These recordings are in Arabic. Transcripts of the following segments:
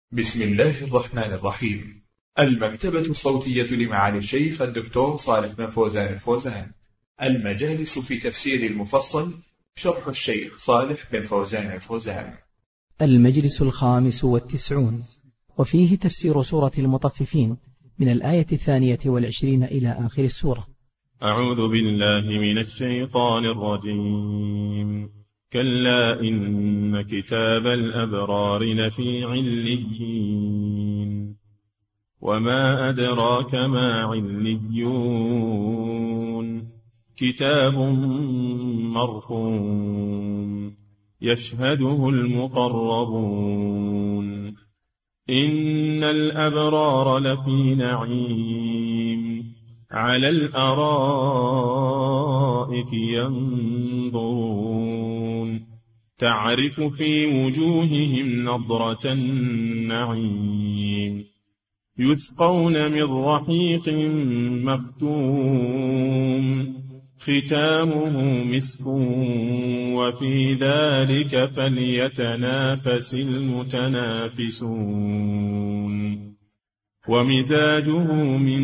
بسم الله الرحمن الرحيم. المكتبة الصوتية لمعالي الشيخ الدكتور صالح بن فوزان الفوزان. المجالس في تفسير المفصل، شرح الشيخ صالح بن فوزان الفوزان. المجلس 95، وفيه تفسير سورة المطففين من الآية 22 إلى آخر السورة. أعوذ بالله من الشيطان الرجيم. كلا إن كتاب الأبرار لفي عليين وما أدراك ما عليون كتاب مرقوم يشهده المقربون إن الأبرار لفي نعيم على الأرائك ينظرون تعرف في وجوههم نضرة النعيم يسقون من رحيق مختوم ختامه مسك وفي ذلك فليتنافس المتنافسون ومزاجه من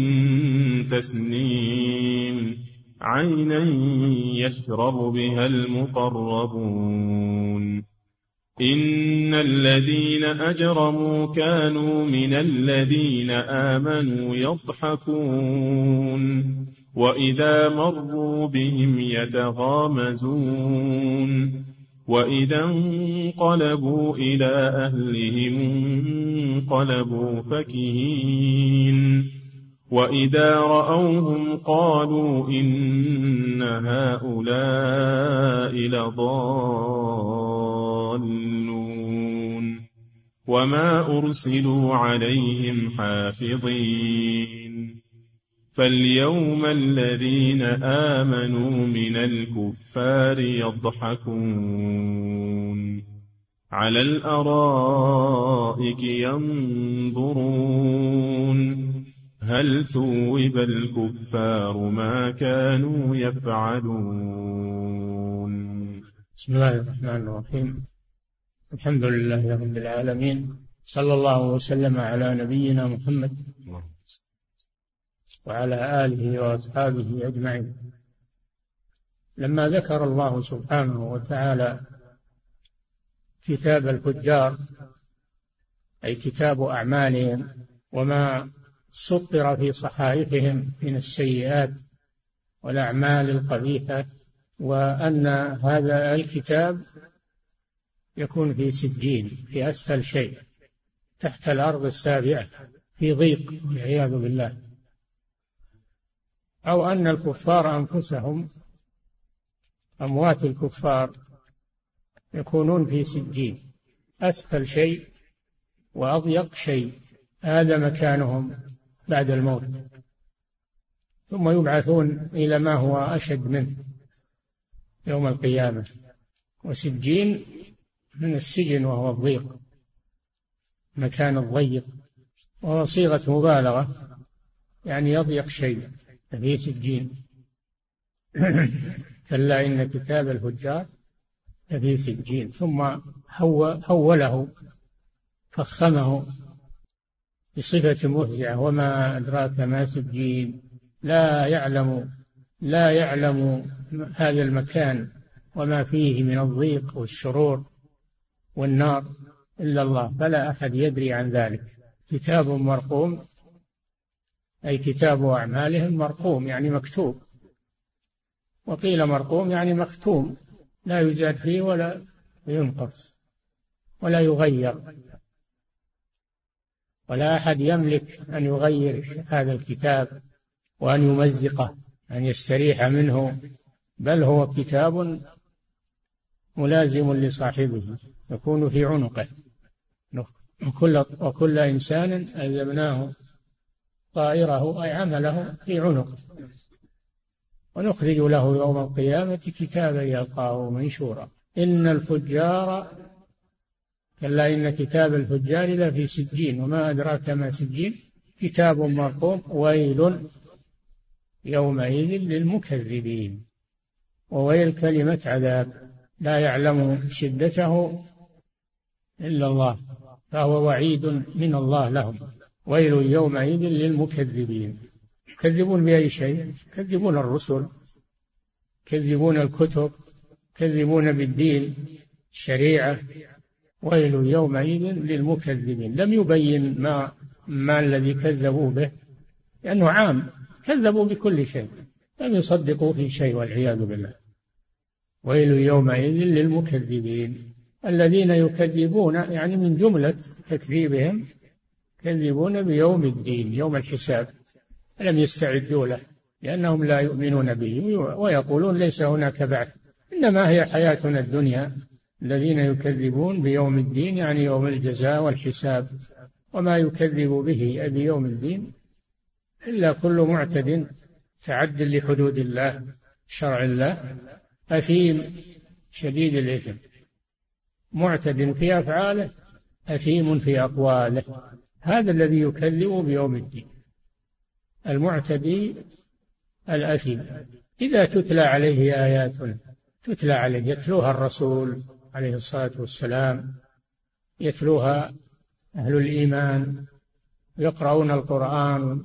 تسنيم عينا يشرب بها المقربون إن الذين أجرموا كانوا من الذين آمنوا يضحكون وإذا مروا بهم يتغامزون وإذا انقلبوا إلى أهلهم انقلبوا فكهين وإذا رأوهم قالوا إن هؤلاء لضالون وما أرسلوا عليهم حافظين فاليوم الذين آمنوا من الكفار يضحكون على الأرائك ينظرون هل ثوب الكفار ما كانوا يفعلون. بسم الله الرحمن الرحيم. الحمد لله رب العالمين، صلى الله وسلم على نبينا محمد وعلى آله وأصحابه أجمعين. لما ذكر الله سبحانه وتعالى كتاب الفجار أي كتاب أعمالهم وما سطر في صحائفهم من السيئات والأعمال القبيحة، وأن هذا الكتاب يكون في سجين في أسفل شيء تحت الأرض السابعة في ضيق والعياذ بالله، أو أن الكفار أنفسهم أموات الكفار يكونون في سجين أسفل شيء وأضيق شيء، هذا مكانهم بعد الموت، ثم يبعثون إلى ما هو أشد منه يوم القيامة. وسجين من السجن وهو الضيق، مكان الضيق، وهو صيغة مبالغة يعني يضيق شيء في سجين. كلا إن كتاب الفجار لفي سجين، ثم حوله فخمه بصفة مفزعة وما أدراك ما سجين. لا يعلم هذا المكان وما فيه من الضيق والشرور والنار إلا الله، فلا أحد يدري عن ذلك. كتاب مرقوم أي كتاب أعمالهم مرقوم يعني مكتوب، وقيل مرقوم يعني مختوم لا يزاد فيه ولا ينقص ولا يغير، ولا أحد يملك أن يغير هذا الكتاب وأن يمزقه أن يستريح منه، بل هو كتاب ملازم لصاحبه يكون في عنقه. وكل إنسان ألزمناه طائره أي عمله في عنقه، ونخرج له يوم القيامة كتابا يلقاه منشورا. إن الفجار كلا إن كتاب الفجار لفي سجين وما أدراك ما سجين كتاب مرقوم ويل يومئذ للمكذبين. وويل كلمة عذاب لا يعلم شدته إلا الله، فهو وعيد من الله لهم. ويل يومئذ للمكذبين. يكذبون بأي شيء؟ يكذبون الرسل، يكذبون الكتب، يكذبون بالدين، الشريعة. ويل يومئذ للمكذبين. لم يبين ما الذي كذبوا به، لأنه عام، كذبوا بكل شيء، لم يصدقوا في شيء والعياذ بالله. ويل يومئذ للمكذبين. الذين يكذبون يعني من جملة تكذيبهم يكذبون بيوم الدين، يوم الحساب، لم يستعدوا له لأنهم لا يؤمنون به ويقولون ليس هناك بعث، إنما هي حياتنا الدنيا. الذين يكذبون بيوم الدين يعني يوم الجزاء والحساب. وما يكذب به بيوم الدين إلا كل معتد تعد لحدود الله، شرع الله، أثيم شديد الإثم، معتد في أفعاله، أثيم في أقواله. هذا الذي يكذب بيوم الدين، المعتدي الأثيم. إذا تتلى عليه آياتنا، تتلى عليه، يتلوها الرسول عليه الصلاة والسلام، يتلوها أهل الإيمان، يقرؤون القرآن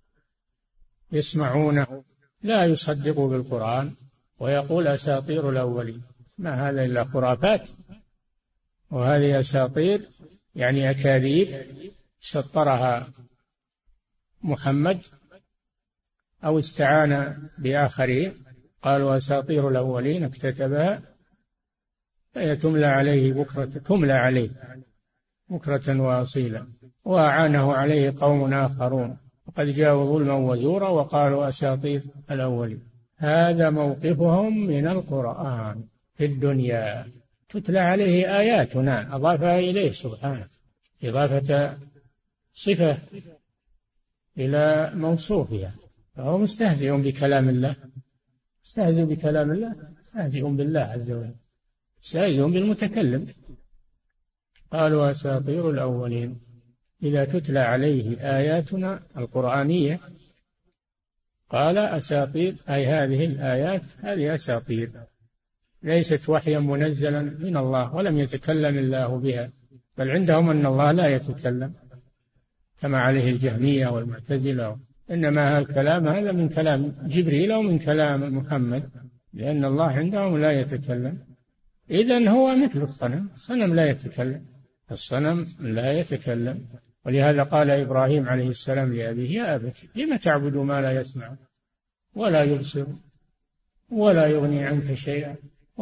يسمعونه، لا يصدق بالقرآن ويقول أساطير الأولين. ما هذا إلا خرافات، وهذه أساطير يعني أكاذيب سطرها محمد أو استعان بآخرين، قالوا أساطير الأولين اكتتبها، فهي تملى عليه بكرة وأصيلا. وأعانه عليه قوم آخرون وقد جاءوا ظلما وزورا وقالوا أساطير الأولين. هذا موقفهم من القرآن في الدنيا، تتلى عليه آياتنا، أضافها إليه سبحانه، إضافة صفة إلى موصوفها، فهو مستهزئ بكلام الله، مستهزئ بكلام الله، مستهزئ بالله عز وجل، مستهزئ بالمتكلم. قالوا أساطير الأولين. إذا تتلى عليه آياتنا القرآنية قال أساطير، أي هذه الآيات هذه أساطير، ليست وحيا منزلا من الله ولم يتكلم الله بها، بل عندهم أن الله لا يتكلم كما عليه الجهمية والمعتزلة، إنما الكلام هذا من كلام جبريل أو من كلام محمد، لأن الله عندهم لا يتكلم. إذن هو مثل الصنم، الصنم لا يتكلم، الصنم لا يتكلم. ولهذا قال إبراهيم عليه السلام لأبيه: يا أبت لم تعبد ما لا يسمع ولا يبصر ولا يغني عنك شيئا.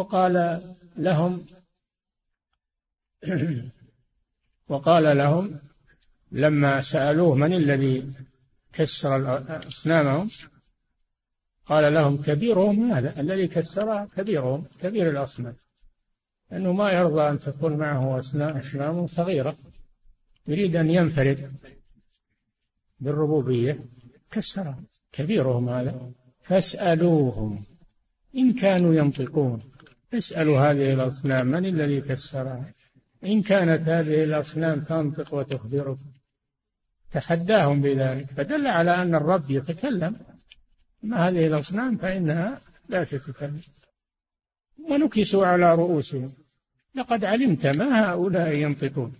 وقال لهم لما سألوه من الذي كسر أصنامهم، قال لهم كبيرهم هذا الذي كسرها، كبيرهم، كبير الأصنام، لأنه ما يرضى أن تكون معه أصنام صغيرة، يريد أن ينفرد بالربوبية، كسرها، كبيرهم هذا، فاسألوهم إن كانوا ينطقون. اسألوا هذه الأصنام من الذي كسرها إن كانت هذه الأصنام تنطق وتخبركم. تحداهم بذلك، فدل على أن الرب يتكلم، أما هذه الأصنام فإنها لا تتكلم. ونكسوا على رؤوسهم لقد علمت ما هؤلاء ينطقون،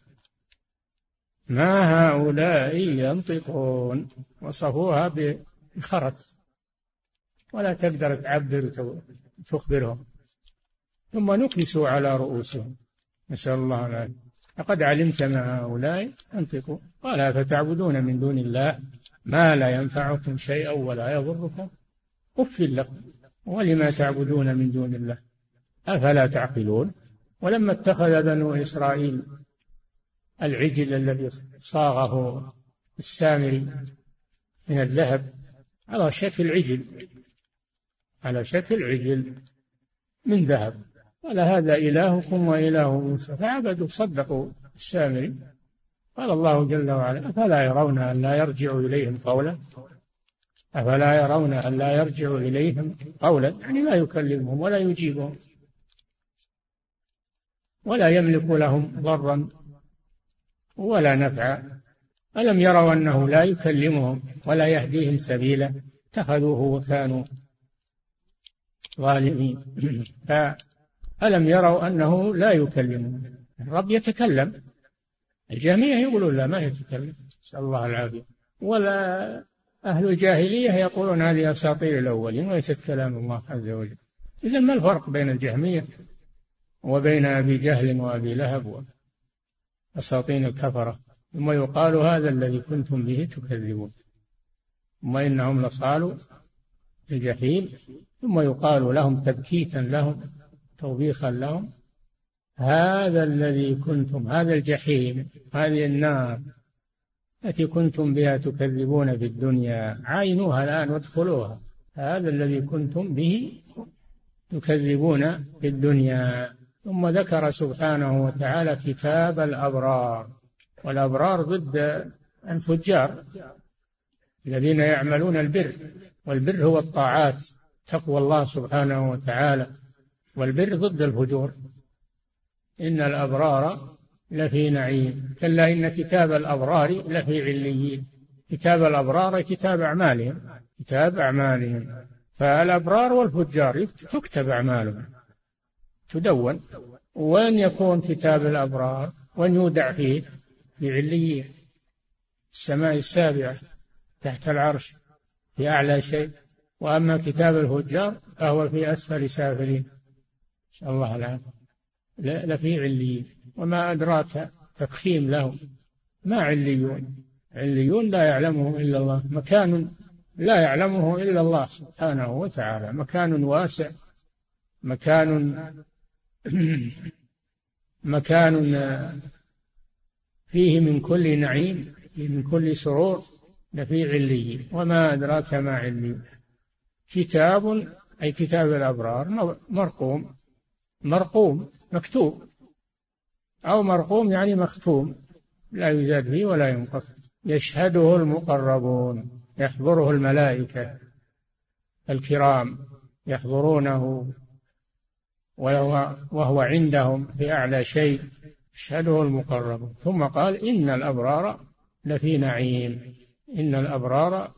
ما هؤلاء ينطقون، وصفوها بخرس ولا تقدر تعبر تخبرهم. ثم نكسوا على رؤوسهم، نسأل الله العافية. لقد علمت ما هؤلاء ينطقون. قال فتعبدون من دون الله ما لا ينفعكم شيئا ولا يضركم أف لكم ولما تعبدون من دون الله أفلا تعقلون. ولما اتخذ بنو إسرائيل العجل الذي صاغه السامري من الذهب على شكل عجل، على شكل عجل من ذهب، قال هذا إلهكم وإله موسى، فعبدوا صدقوا السامري. قال الله جل وعلا أفلا يرون أن لا يرجع إليهم قولا، أفلا يرون أن لا يرجع إليهم قولا، يعني لا يكلمهم ولا يجيبهم ولا يملك لهم ضرا ولا نفعا. ألم يروا أنه لا يكلمهم ولا يهديهم سبيلا، اتخذوه وكانوا ظالمين. فألم يروا أنه لا يكلمهم، الرب يتكلم الجهمية يقولون لا ما يتكلم، نسأل الله العافية. ولا أهل الجاهلية يقولون هذه أساطير الأولين وليست كلام الله عز وجل. إذن ما الفرق بين الجهمية وبين أبي جهل وأبي لهب وأساطين الكفرة؟ ثم يقال هذا الذي كنتم به تكذبون، ثم إنهم لصالوا الجحيم، ثم يقال لهم تبكيتا لهم توبيخا لهم هذا الذي كنتم، هذا الجحيم، هذه النار التي كنتم بها تكذبون في الدنيا عاينوها الآن وادخلوها، هذا الذي كنتم به تكذبون في الدنيا. ثم ذكر سبحانه وتعالى كتاب الأبرار، والأبرار ضد الفجار الذين يعملون البر، والبر هو الطاعات تقوى الله سبحانه وتعالى، والبر ضد الفجور. إن الأبرار لفي نعيم، كلا إن كتاب الأبرار لفي عليين. كتاب الأبرار كتاب أعمالهم، كتاب أعمالهم، فالأبرار والفجار تكتب أعمالهم تدون. وين يكون كتاب الأبرار؟ وين يودع فيه؟ في عليين، السماء السابعة تحت العرش في أعلى شيء. وأما كتاب الفجار فهو في أسفل سافلين، نسأل الله العافية، لفي عليين. وما أدراك تفخيم لهم، ما عليون؟ عليون لا يعلمه إلا الله، مكان لا يعلمه إلا الله سبحانه وتعالى، مكان واسع، مكان فيه من كل نعيم، فيه من كل سرور، لفي عليين. وما أدراك ما عليون؟ كتاب أي كتاب الأبرار مرقوم، مرقوم مكتوب، أو مرقوم يعني مختوم لا يزاد فيه ولا ينقص. يشهده المقربون، يحضره الملائكة الكرام يحضرونه وهو عندهم في أعلى شيء، يشهده المقربون. ثم قال إن الأبرار لفي نعيم، إن الأبرار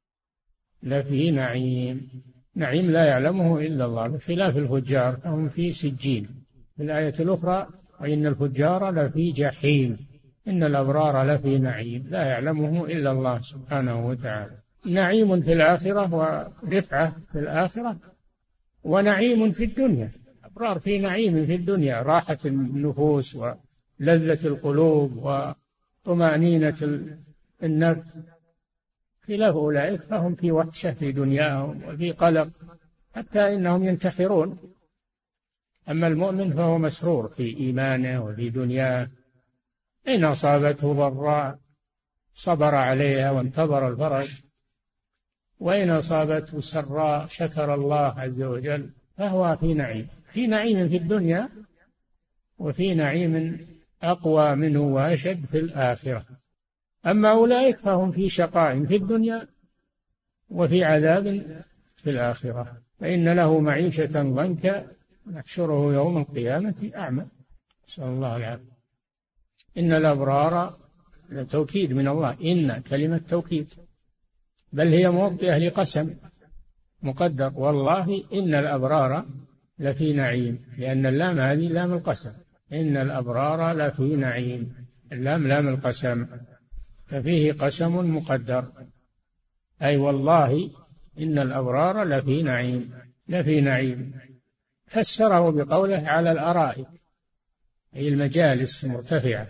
لفي نعيم، نعيم لا يعلمه إلا الله، بخلاف الفجار هم في سجين. في الآية الأخرى وإن الفجار لفي جحيم، إن الأبرار لفي نعيم لا يعلمه إلا الله سبحانه وتعالى. نعيم في الآخرة ورفعة في الآخرة، ونعيم في الدنيا. الأبرار في نعيم في الدنيا، راحة النفوس ولذة القلوب وطمأنينة النفس، خلاف أولئك فهم في وحشة في دنياهم وفي قلق، حتى إنهم ينتحرون. أما المؤمن فهو مسرور في إيمانه وفي دنياه، إن أصابته ضراء صبر عليها وانتظر الفرج، وإن أصابته سراء شكر الله عز وجل، فهو في نعيم، في نعيم في الدنيا، وفي نعيم أقوى منه وأشد في الآخرة. أما أولئك فهم في شقاء في الدنيا وفي عذاب في الآخرة. فإن له معيشة ضنكا ونحشره يوم القيامة أعمى، نسأل الله العافية. إن الأبرار، توكيد من الله، إن كلمة توكيد، بل هي موطئة لقسم مقدر، والله إن الأبرار لفي نعيم، لأن اللام هذه لام القسم، إن الأبرار لفي نعيم، اللام لام القسم، ففيه قسم مقدر، أي والله إن الأبرار لفي نعيم، لفي نعيم. فسره بقوله على الأرائك، أي المجالس مرتفعة،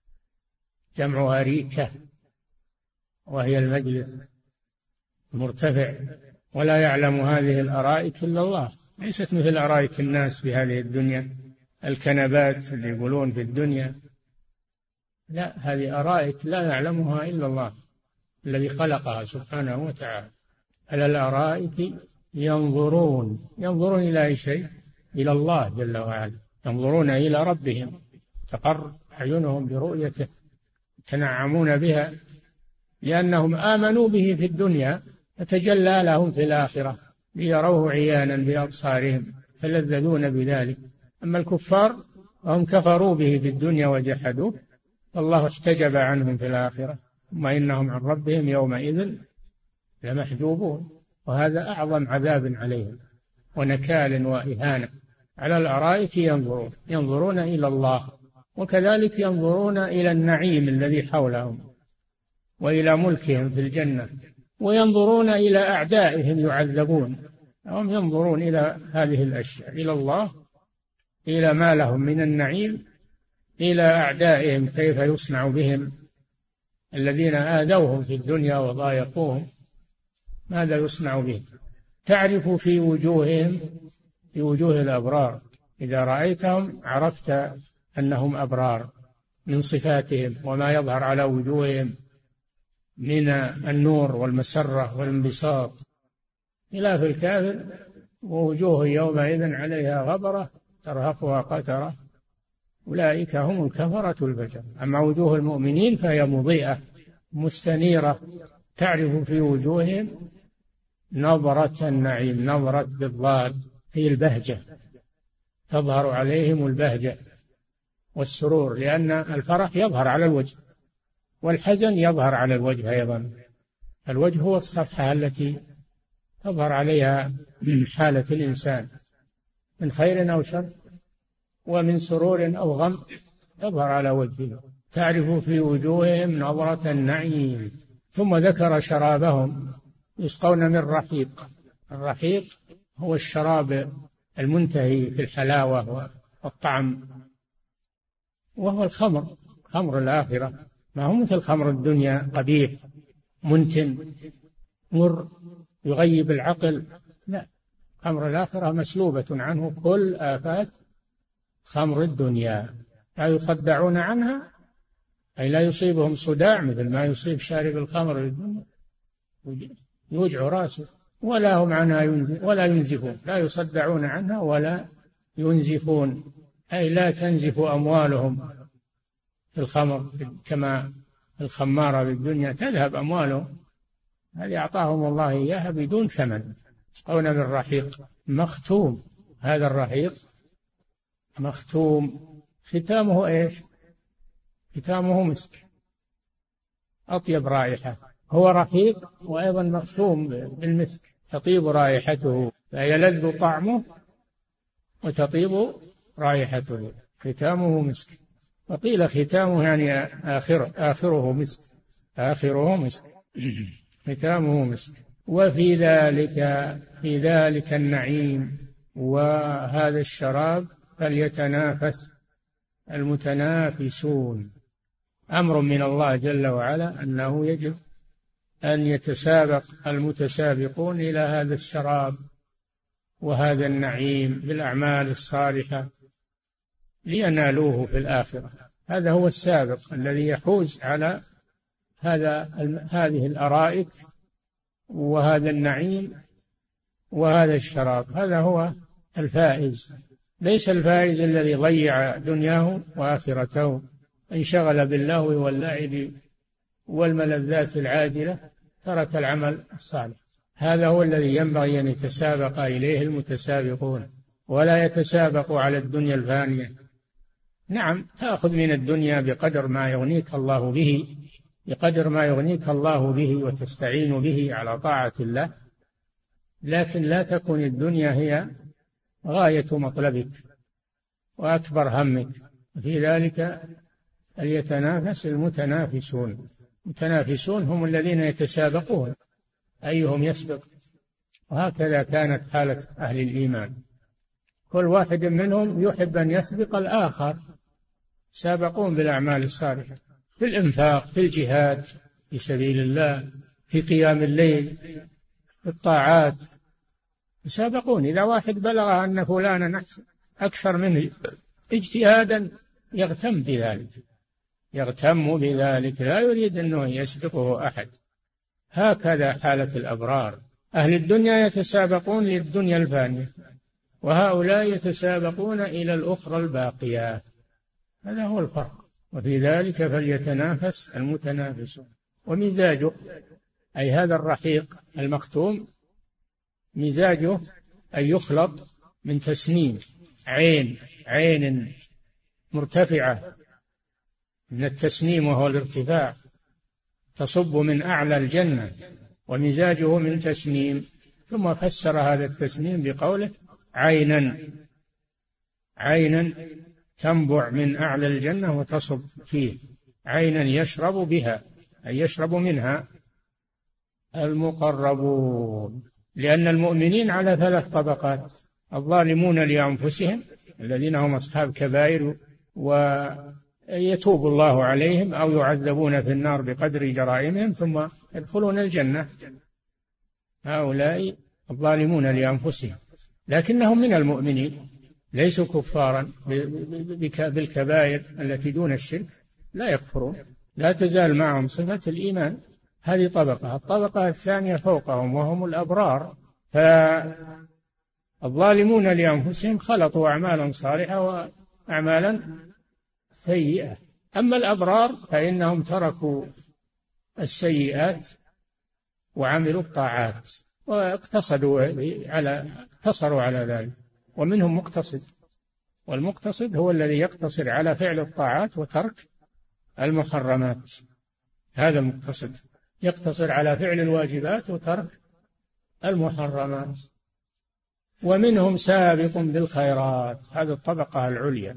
جمع أريكة، وهي المجلس مرتفع، ولا يعلم هذه الأرائك إلا الله، ليست مثل أرائك الناس في هذه الدنيا، الكنبات اللي يقولون في الدنيا، لا، هذه أرائك لا يعلمها إلا الله الذي خلقها سبحانه وتعالى. على الأرائك ينظرون، ينظرون إلى أي شيء؟ إلى الله جل وعلا، ينظرون إلى ربهم، تقر أعينهم برؤيته، يتنعمون بها، لأنهم آمنوا به في الدنيا فتجلى لهم في الآخرة ليروه عيانا بأبصارهم، تلذذون بذلك. أما الكفار فهم كفروا به في الدنيا وجحدوه، فالله احتجب عنهم في الآخرة، ثم إنهم عن ربهم يومئذ لمحجوبون، وهذا أعظم عذاب عليهم ونكال وإهانة. على الأرائك ينظرون، ينظرون إلى الله وكذلك ينظرون إلى النعيم الذي حولهم وإلى ملكهم في الجنة، وينظرون إلى أعدائهم يعذبون. هم ينظرون إلى هذه الأشياء، إلى الله، إلى ما لهم من النعيم، إلى أعدائهم كيف يصنع بهم، الذين آذوهم في الدنيا وضايقوهم ماذا يصنع بهم. تعرف في وجوههم، في وجوه الأبرار، إذا رأيتهم عرفت أنهم أبرار من صفاتهم وما يظهر على وجوههم من النور والمسرة والانبساط. خلاف الكافر ووجوه يومئذ عليها غبرة ترهقها قترة، أولئك هم الكفرة الفجر. أما وجوه المؤمنين فهي مضيئة مستنيرة، تعرف في وجوههم نظرة النعيم، نظرة بالضاد هي البهجة، تظهر عليهم البهجة والسرور، لأن الفرح يظهر على الوجه والحزن يظهر على الوجه أيضا. الوجه هو الصفحة التي تظهر عليها حالة الإنسان من خير أو شر، ومن سرور أو غم تظهر على وجهه. تعرف في وجوههم نظرة النعيم. ثم ذكر شرابهم، يسقون من رحيق. الرحيق هو الشراب المنتهي في الحلاوة والطعم، وهو الخمر، خمر الآخرة، ما هو مثل خمر الدنيا قبيح منتن مر يغيب العقل، لا، خمر الآخرة مسلوبة عنه كل آفات خمر الدنيا، لا يصدعون عنها، أي لا يصيبهم صداع مثل ما يصيب شارب الخمر الدنيا، يوجع راسه، ولا هم عنها ولا ينزفون، لا يصدعون عنها ولا ينزفون، أي لا تنزف أموالهم في الخمر كما الخمارة بالدنيا تذهب أموالهم، هذه أعطاهم الله إياها بدون ثمن. يسقون من رحيق مختوم. هذا الرحيق مختوم، ختامه إيش؟ ختامه مسك، أطيب رائحة، هو رحيق وأيضا مختوم بالمسك، تطيب رائحته، فيلذ طعمه وتطيب رائحته، ختامه مسك. وقيل ختامه يعني آخره مسك، آخره مسك ختامه مسك. وفي ذلك النعيم وهذا الشراب فليتنافس المتنافسون. أمر من الله جل وعلا أنه يجب أن يتسابق المتسابقون إلى هذا الشراب وهذا النعيم بالأعمال الصالحة لينالوه في الآخرة. هذا هو السابق الذي يحوز على هذه الأرائك وهذا النعيم وهذا الشراب، هذا هو الفائز. ليس الفائز الذي ضيع دنياه وآخرته، انشغل باللهو واللعب والملذات العاجلة، ترك العمل الصالح. هذا هو الذي ينبغي أن يتسابق إليه المتسابقون، ولا يتسابقوا على الدنيا الفانية. نعم، تأخذ من الدنيا بقدر ما يغنيك الله به، بقدر ما يغنيك الله به وتستعين به على طاعة الله، لكن لا تكن الدنيا هي غاية مطلبك وأكبر همك. في ذلك فليتنافس المتنافسون. المتنافسون هم الذين يتسابقون أيهم يسبق، وهكذا كانت حالة أهل الإيمان، كل واحد منهم يحب أن يسبق الآخر، سابقون بالأعمال الصالحة، في الإنفاق، في الجهاد في سبيل الله، في قيام الليل، في الطاعات، يسابقون. إذا واحد بلغ أن فلانا أكثر منه اجتهادا يغتم بذلك، لا يريد أنه يسبقه أحد. هكذا حالة الأبرار. أهل الدنيا يتسابقون للدنيا الفانية، وهؤلاء يتسابقون إلى الأخرى الباقية. هذا هو الفرق. وفي ذلك فليتنافس المتنافسون. ومزاجه، أي هذا الرحيق المختوم، مزاجه أن يخلط من تسنيم عين مرتفعة من التسنيم، وهو الارتفاع، تصب من أعلى الجنة، ومزاجه من تسنيم. ثم فسر هذا التسنيم بقوله عينا تنبع من أعلى الجنة وتصب فيه، عينا يشرب بها أي يشرب منها المقربون. لأن المؤمنين على 3 طبقات: الظالمون لأنفسهم الذين هم أصحاب كبائر ويتوب الله عليهم أو يعذبون في النار بقدر جرائمهم ثم يدخلون الجنة، هؤلاء الظالمون لأنفسهم، لكنهم من المؤمنين ليسوا كفارا بالكبائر التي دون الشرك، لا يكفرون، لا تزال معهم صفة الإيمان. هذه طبقة. الطبقة الثانية فوقهم وهم الأبرار، فالظالمون لأنفسهم خلطوا أعمالا صالحة وأعمالا سيئة. أما الأبرار فإنهم تركوا السيئات وعملوا الطاعات واقتصروا على ذلك. ومنهم مقتصد، والمقتصد هو الذي يقتصر على فعل الطاعات وترك المحرمات، هذا المقتصد، يقتصر على فعل الواجبات وترك المحرمات. ومنهم سابق بالخيرات، هذه الطبقة العليا،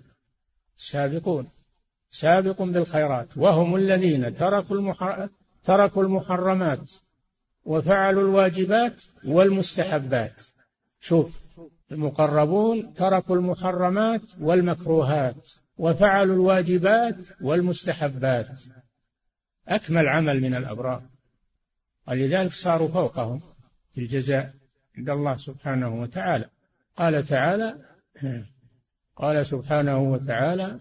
سابق بالخيرات، وهم الذين تركوا المحرمات وفعلوا الواجبات والمستحبات. شوف، المقربون تركوا المحرمات والمكروهات وفعلوا الواجبات والمستحبات، أكمل عمل من الأبرار، ولذلك صاروا فوقهم في الجزاء عند الله سبحانه وتعالى. قال سبحانه وتعالى: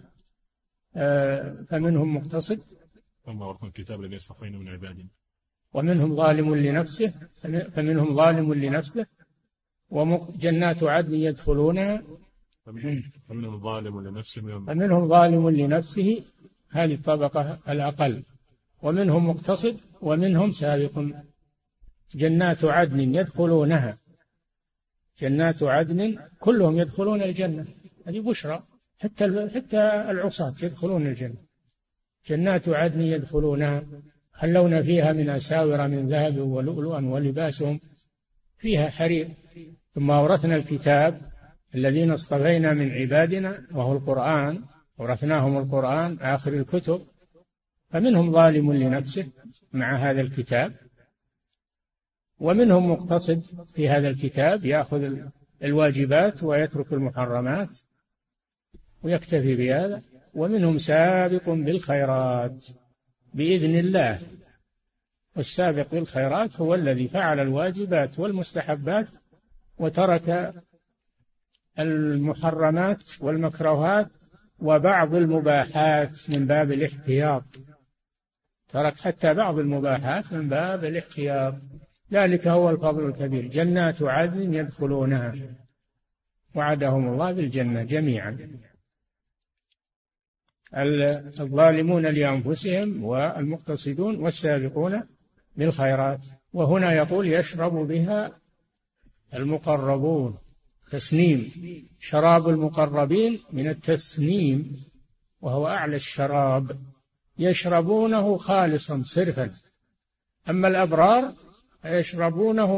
فمنهم مقتصد وما أورثنا الكتاب الذي اصطفينا من عبادنا ومنهم ظالم لنفسه وجنات عدن يدخلونها فمنهم ظالم لنفسه، هذه الطبقة الأقل. ومنهم مقتصد ومنهم سابق. جنات عدن يدخلونها، جنات عدن كلهم يدخلون الجنة، هذه بشرى، حتى العصاة يدخلون الجنة. جنات عدن يدخلونها يحلون فيها من أساور من ذهب ولؤلؤا ولباسهم فيها حرير. ثم أورثنا الكتاب الذين اصطفينا من عبادنا وهو القرآن، ورثناهم القرآن آخر الكتب. فمنهم ظالم لنفسه مع هذا الكتاب، ومنهم مقتصد في هذا الكتاب يأخذ الواجبات ويترك المحرمات ويكتفي بهذا. ومنهم سابق بالخيرات بإذن الله، والسابق بالخيرات هو الذي فعل الواجبات والمستحبات وترك المحرمات والمكروهات وبعض المباحات من باب الاحتياط، ترك حتى بعض المباحات من باب الاحتياط. ذلك هو الفضل الكبير. جنات عدن يدخلونها، وعدهم الله بالجنة جميعا. الظالمون لأنفسهم والمقتصدون والسابقون بالخيرات. وهنا يقول: يشرب بها المقربون، تسنيم، شراب المقربين من التسنيم وهو أعلى الشراب، يشربونه خالصا صرفا. أما الأبرار يشربونه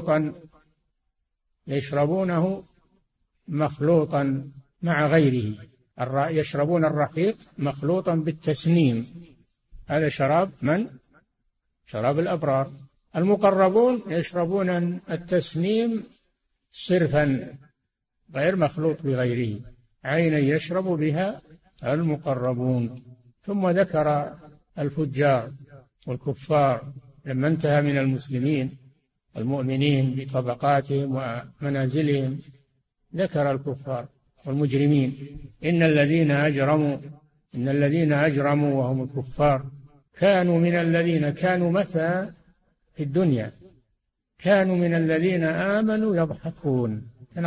مخلوطا مع غيره، يشربون الرحيق مخلوطا بالتسنيم، هذا شراب شراب الأبرار. المقربون يشربون التسنيم صرفا غير مخلوط بغيره، عينا يشرب بها المقربون. ثم ذكر الفجار والكفار لما انتهى من المسلمين المؤمنين بطبقاتهم ومنازلهم، ذكر الكفار والمجرمين. إن الذين أجرموا وهم الكفار كانوا من الذين كانوا متى في الدنيا كانوا من الذين آمنوا يضحكون،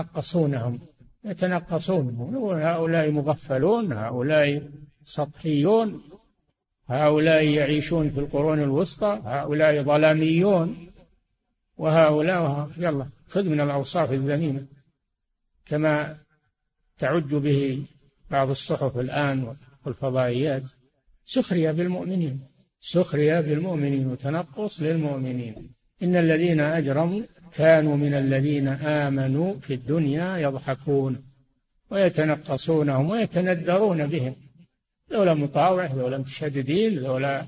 يتنقصونهم، هؤلاء مغفلون، هؤلاء سطحيون، هؤلاء يعيشون في القرون الوسطى، هؤلاء ظلاميون، وهؤلاء يلا خذ من الأوصاف الذميمة كما تعج به بعض الصحف الآن والفضائيات. سخرية بالمؤمنين وتنقص للمؤمنين. إن الذين أجرموا كانوا من الذين آمنوا في الدنيا يضحكون ويتنقصونهم ويتندرون بهم، ذولا مطاوع، ذولا متشددين، ذولا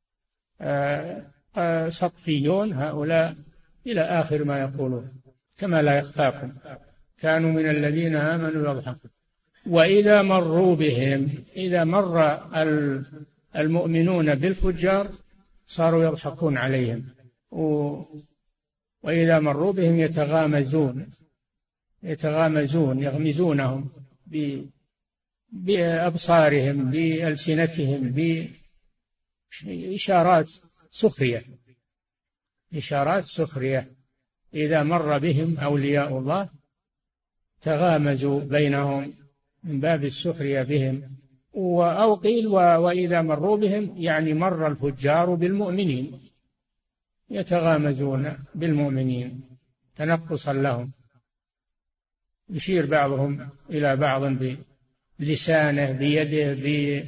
سطحيون، هؤلاء إلى آخر ما يقولون كما لا يخفاكم، كانوا من الذين آمنوا يضحكون. وإذا مروا بهم، إذا مر المؤمنون بالفجار صاروا يضحكون عليهم، وإذا مروا بهم يتغامزون يغمزونهم بأبصارهم بألسنتهم بإشارات سخرية. إذا مر بهم أولياء الله تغامزوا بينهم من باب السخرية بهم. أو قيل وإذا مروا بهم يعني مر الفجار بالمؤمنين يتغامزون بالمؤمنين تنقصا لهم، يشير بعضهم إلى بعض بلسانه بيده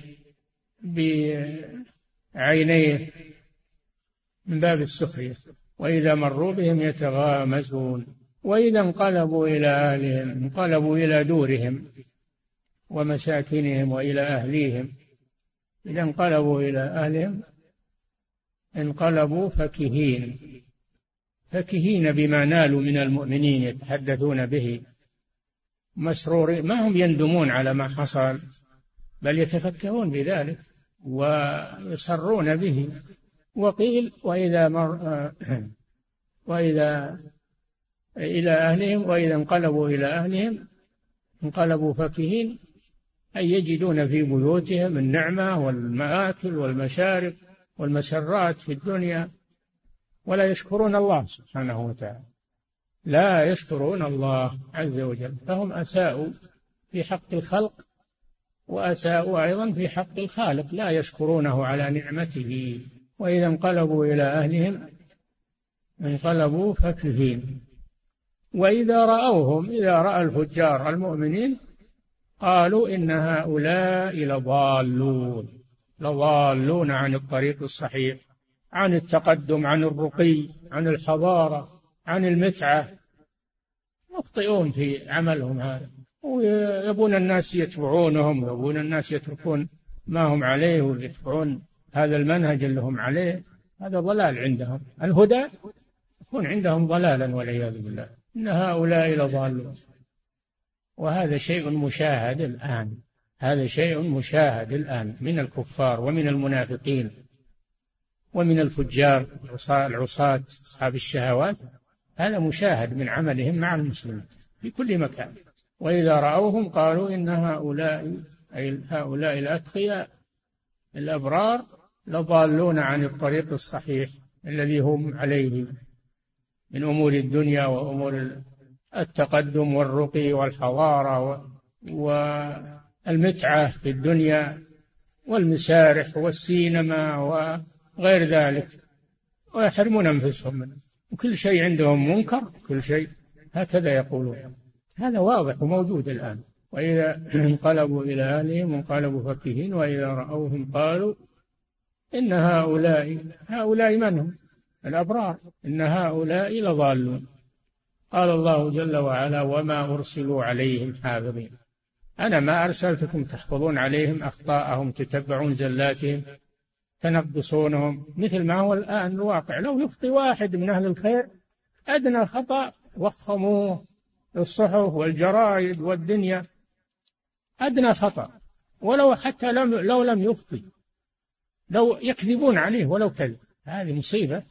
بعينيه من باب السخرية. وإذا مروا بهم يتغامزون. وإذا انقلبوا إلى أهلهم انقلبوا إلى دورهم ومساكنهم وإلى أهليهم. إذا انقلبوا إلى أهلهم انقلبوا فكهين بما نالوا من المؤمنين، يتحدثون به مسرورين، ما هم يندمون على ما حصل بل يتفكرون بذلك ويسرون به. وقيل وإذا إلى أهلهم، وإذا انقلبوا إلى أهلهم انقلبوا فكهين، أي يجدون في بيوتهم النعمة والمآكل والمشارب والمسرات في الدنيا، ولا يشكرون الله سبحانه وتعالى، لا يشكرون الله عز وجل، فهم أساءوا في حق الخلق وأساءوا أيضا في حق الخالق، لا يشكرونه على نعمته. وإذا انقلبوا إلى أهلهم انقلبوا فكهين. وإذا رأوهم، إذا رأى الفجار المؤمنين قالوا إن هؤلاء لضالون عن الطريق الصحيح، عن التقدم، عن الرقي، عن الحضارة، عن المتعة، مخطئون في عملهم هذا، ويبون الناس يتبعونهم، ويبون الناس يتركون ما هم عليه ويتبعون هذا المنهج اللي هم عليه. هذا ضلال عندهم، الهدى يكون عندهم ضلالا والعياذ بالله. إن هؤلاء لضالون. وهذا شيء مشاهد الآن، هذا شيء مشاهد الآن من الكفار ومن المنافقين ومن الفجار العصاة أصحاب الشهوات، هذا مشاهد من عملهم مع المسلمين في كل مكان. وإذا رأوهم قالوا إن هؤلاء الأتقياء الأبرار لضالون عن الطريق الصحيح الذي هم عليه من أمور الدنيا وأمور التقدم والرقي والحضارة والمتعة في الدنيا والمسارح والسينما وغير ذلك، ويحرمون أنفسهم منه، وكل شيء عندهم منكر، كل شيء هكذا يقولون. هذا واضح وموجود الآن. وإذا انقلبوا إلى أهلهم انقلبوا فكهين. وإذا رأوهم قالوا إن هؤلاء من هم؟ الأبرار، إن هؤلاء لضالون. قال الله جل وعلا وما أرسلوا عليهم حافظين. أنا ما أرسلتكم تحفظون عليهم أخطاءهم، تتبعون زلاتهم، تنقصونهم، مثل ما هو الآن الواقع. لو يخطئ واحد من أهل الخير أدنى خطأ وخموه الصحف والجرائد والدنيا، أدنى خطأ، ولو حتى لو لم يخطئ، لو يكذبون عليه ولو كذب، هذه مصيبة.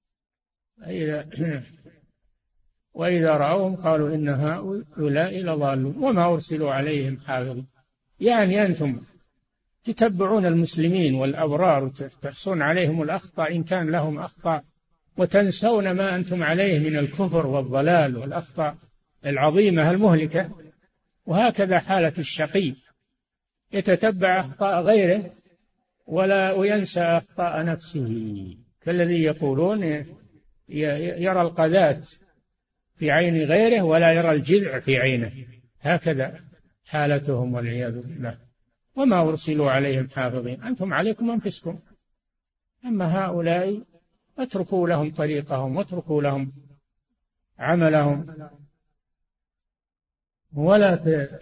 وإذا رأوهم قالوا إن هؤلاء لضالون وما أرسلوا عليهم حافظين. يعني أنتم تتبعون المسلمين والأبرار وتحصون عليهم الأخطاء إن كان لهم أخطاء، وتنسون ما أنتم عليه من الكفر والضلال والأخطاء العظيمة المهلكة. وهكذا حالة الشقي، يتتبع أخطاء غيره وينسى أخطاء نفسه، كالذي يقولون يرى القذاة في عين غيره ولا يرى الجذع في عينه، هكذا حالتهم والعياذ بالله. وما أرسلوا عليهم حافظين، أنتم عليكم أنفسكم، أما هؤلاء اتركوا لهم طريقهم واتركوا لهم عملهم. ولا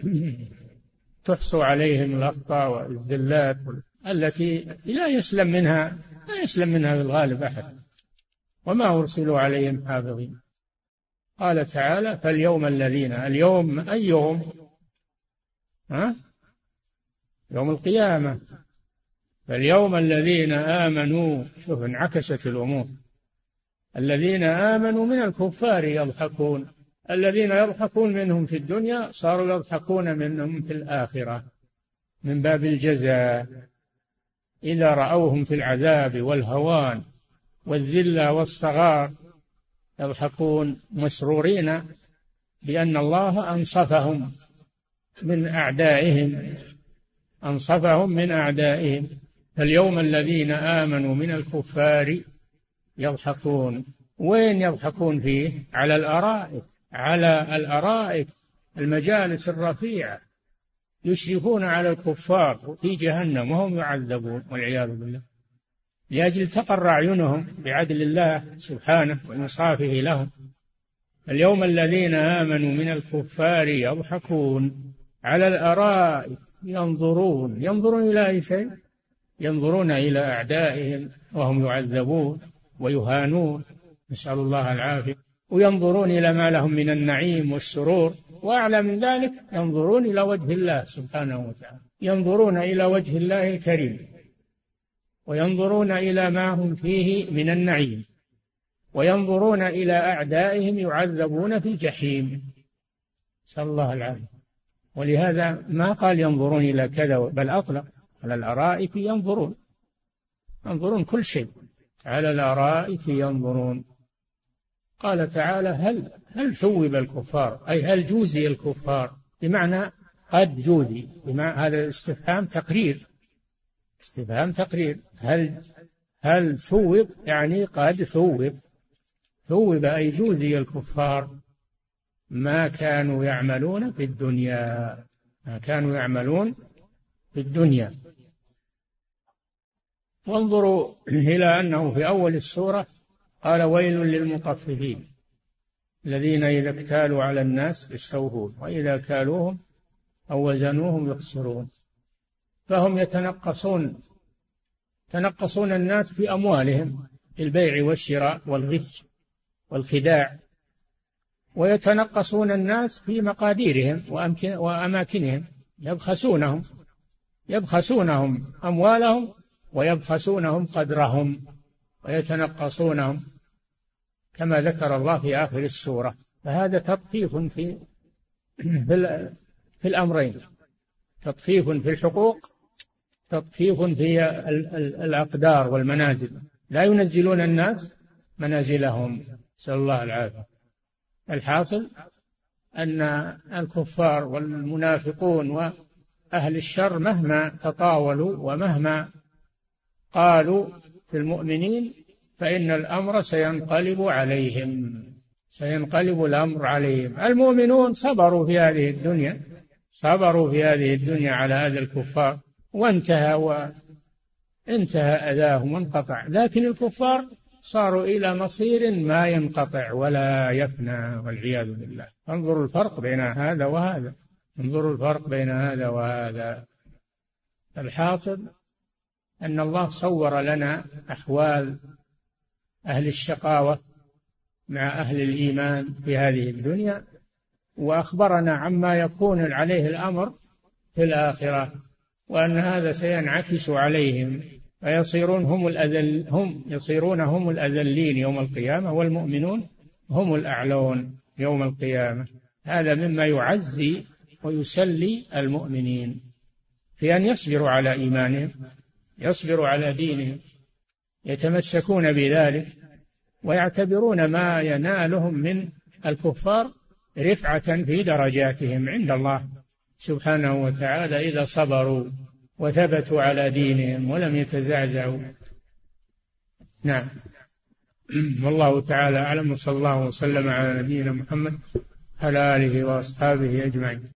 تحصوا عليهم الأخطاء والذلات التي لا يسلم منها في الغالب أحد، وما أرسلوا عليهم حافظين. قال تعالى: فاليوم الذين، اليوم أي يوم؟ يوم القيامة. فاليوم الذين آمنوا، شوف انعكست الأمور، الذين آمنوا من الكفار يضحكون، الذين يضحكون منهم في الدنيا صاروا يضحكون منهم في الآخرة من باب الجزاء، إذا رأوهم في العذاب والهوان والذلة والصغار يضحكون مسرورين بأن الله أنصفهم من أعدائهم. فاليوم الذين آمنوا من الكفار يضحكون. وين يضحكون فيه؟ على الأرائك المجالس الرفيعة، يشرفون على الكفار في جهنم وهم يعذبون والعياذ بالله، لأجل تقر أعينهم بعدل الله سبحانه وإنصافه لهم. اليوم الذين آمنوا من الكفار يضحكون على الأرائك ينظرون إلى أي شيء؟ ينظرون إلى أعدائهم وهم يعذبون ويهانون، نسأل الله العافية، وينظرون إلى ما لهم من النعيم والسرور، وأعلى من ذلك ينظرون إلى وجه الله سبحانه وتعالى، ينظرون إلى وجه الله الكريم، وينظرون إلى ما هم فيه من النعيم، وينظرون إلى أعدائهم يعذبون في الجحيم، نسأل الله العافية. ولهذا ما قال ينظرون إلى كذا، بل أطلق على الأرائك ينظرون كل شيء، على الأرائك ينظرون. قال تعالى: هل ثوب الكفار، أي هل جوزي الكفار، بمعنى قد جوزي، هذا استفهام تقرير، هل ثوب يعني قد ثوب أي جوزي الكفار ما كانوا يعملون في الدنيا. وانظروا إلى أنه في أول السورة قال: ويل للمطففين الذين إذا اكتالوا على الناس يستوفون وإذا كالوهم أو وزنوهم يخسرون. فهم يتنقصون الناس في أموالهم، البيع والشراء والغش والخداع، ويتنقصون الناس في مقاديرهم وأماكنهم، يبخسونهم أموالهم ويبخسونهم قدرهم ويتنقصونهم كما ذكر الله في آخر السورة. فهذا تطفيف في الأمرين، تطفيف في الحقوق، تطفيف في الأقدار والمنازل، لا ينزلون الناس منازلهم، نسأل الله العافية. الحاصل أن الكفار والمنافقون وأهل الشر مهما تطاولوا ومهما قالوا في المؤمنين فإن الأمر سينقلب الأمر عليهم. المؤمنون صبروا في هذه الدنيا على هذا الكفار، وانتهى أذاهم وانقطع، لكن الكفار صاروا إلى مصير ما ينقطع ولا يفنى والعياذ بالله. انظروا الفرق بين هذا وهذا. الحاصل أن الله صور لنا أحوال أهل الشقاوة مع أهل الإيمان في هذه الدنيا، وأخبرنا عما يكون عليه الأمر في الآخرة، وأن هذا سينعكس عليهم فيصيرون هم الأذلين يوم القيامة، والمؤمنون هم الأعلون يوم القيامة. هذا مما يعزي ويسلي المؤمنين في أن يصبروا على إيمانهم، يصبروا على دينهم، يتمسكون بذلك، ويعتبرون ما ينالهم من الكفار رفعة في درجاتهم عند الله سبحانه وتعالى إذا صبروا وثبتوا على دينهم ولم يتزعزعوا. نعم. والله تعالى أعلم، وصلى الله وسلم على نبينا محمد على آله وأصحابه أجمعين.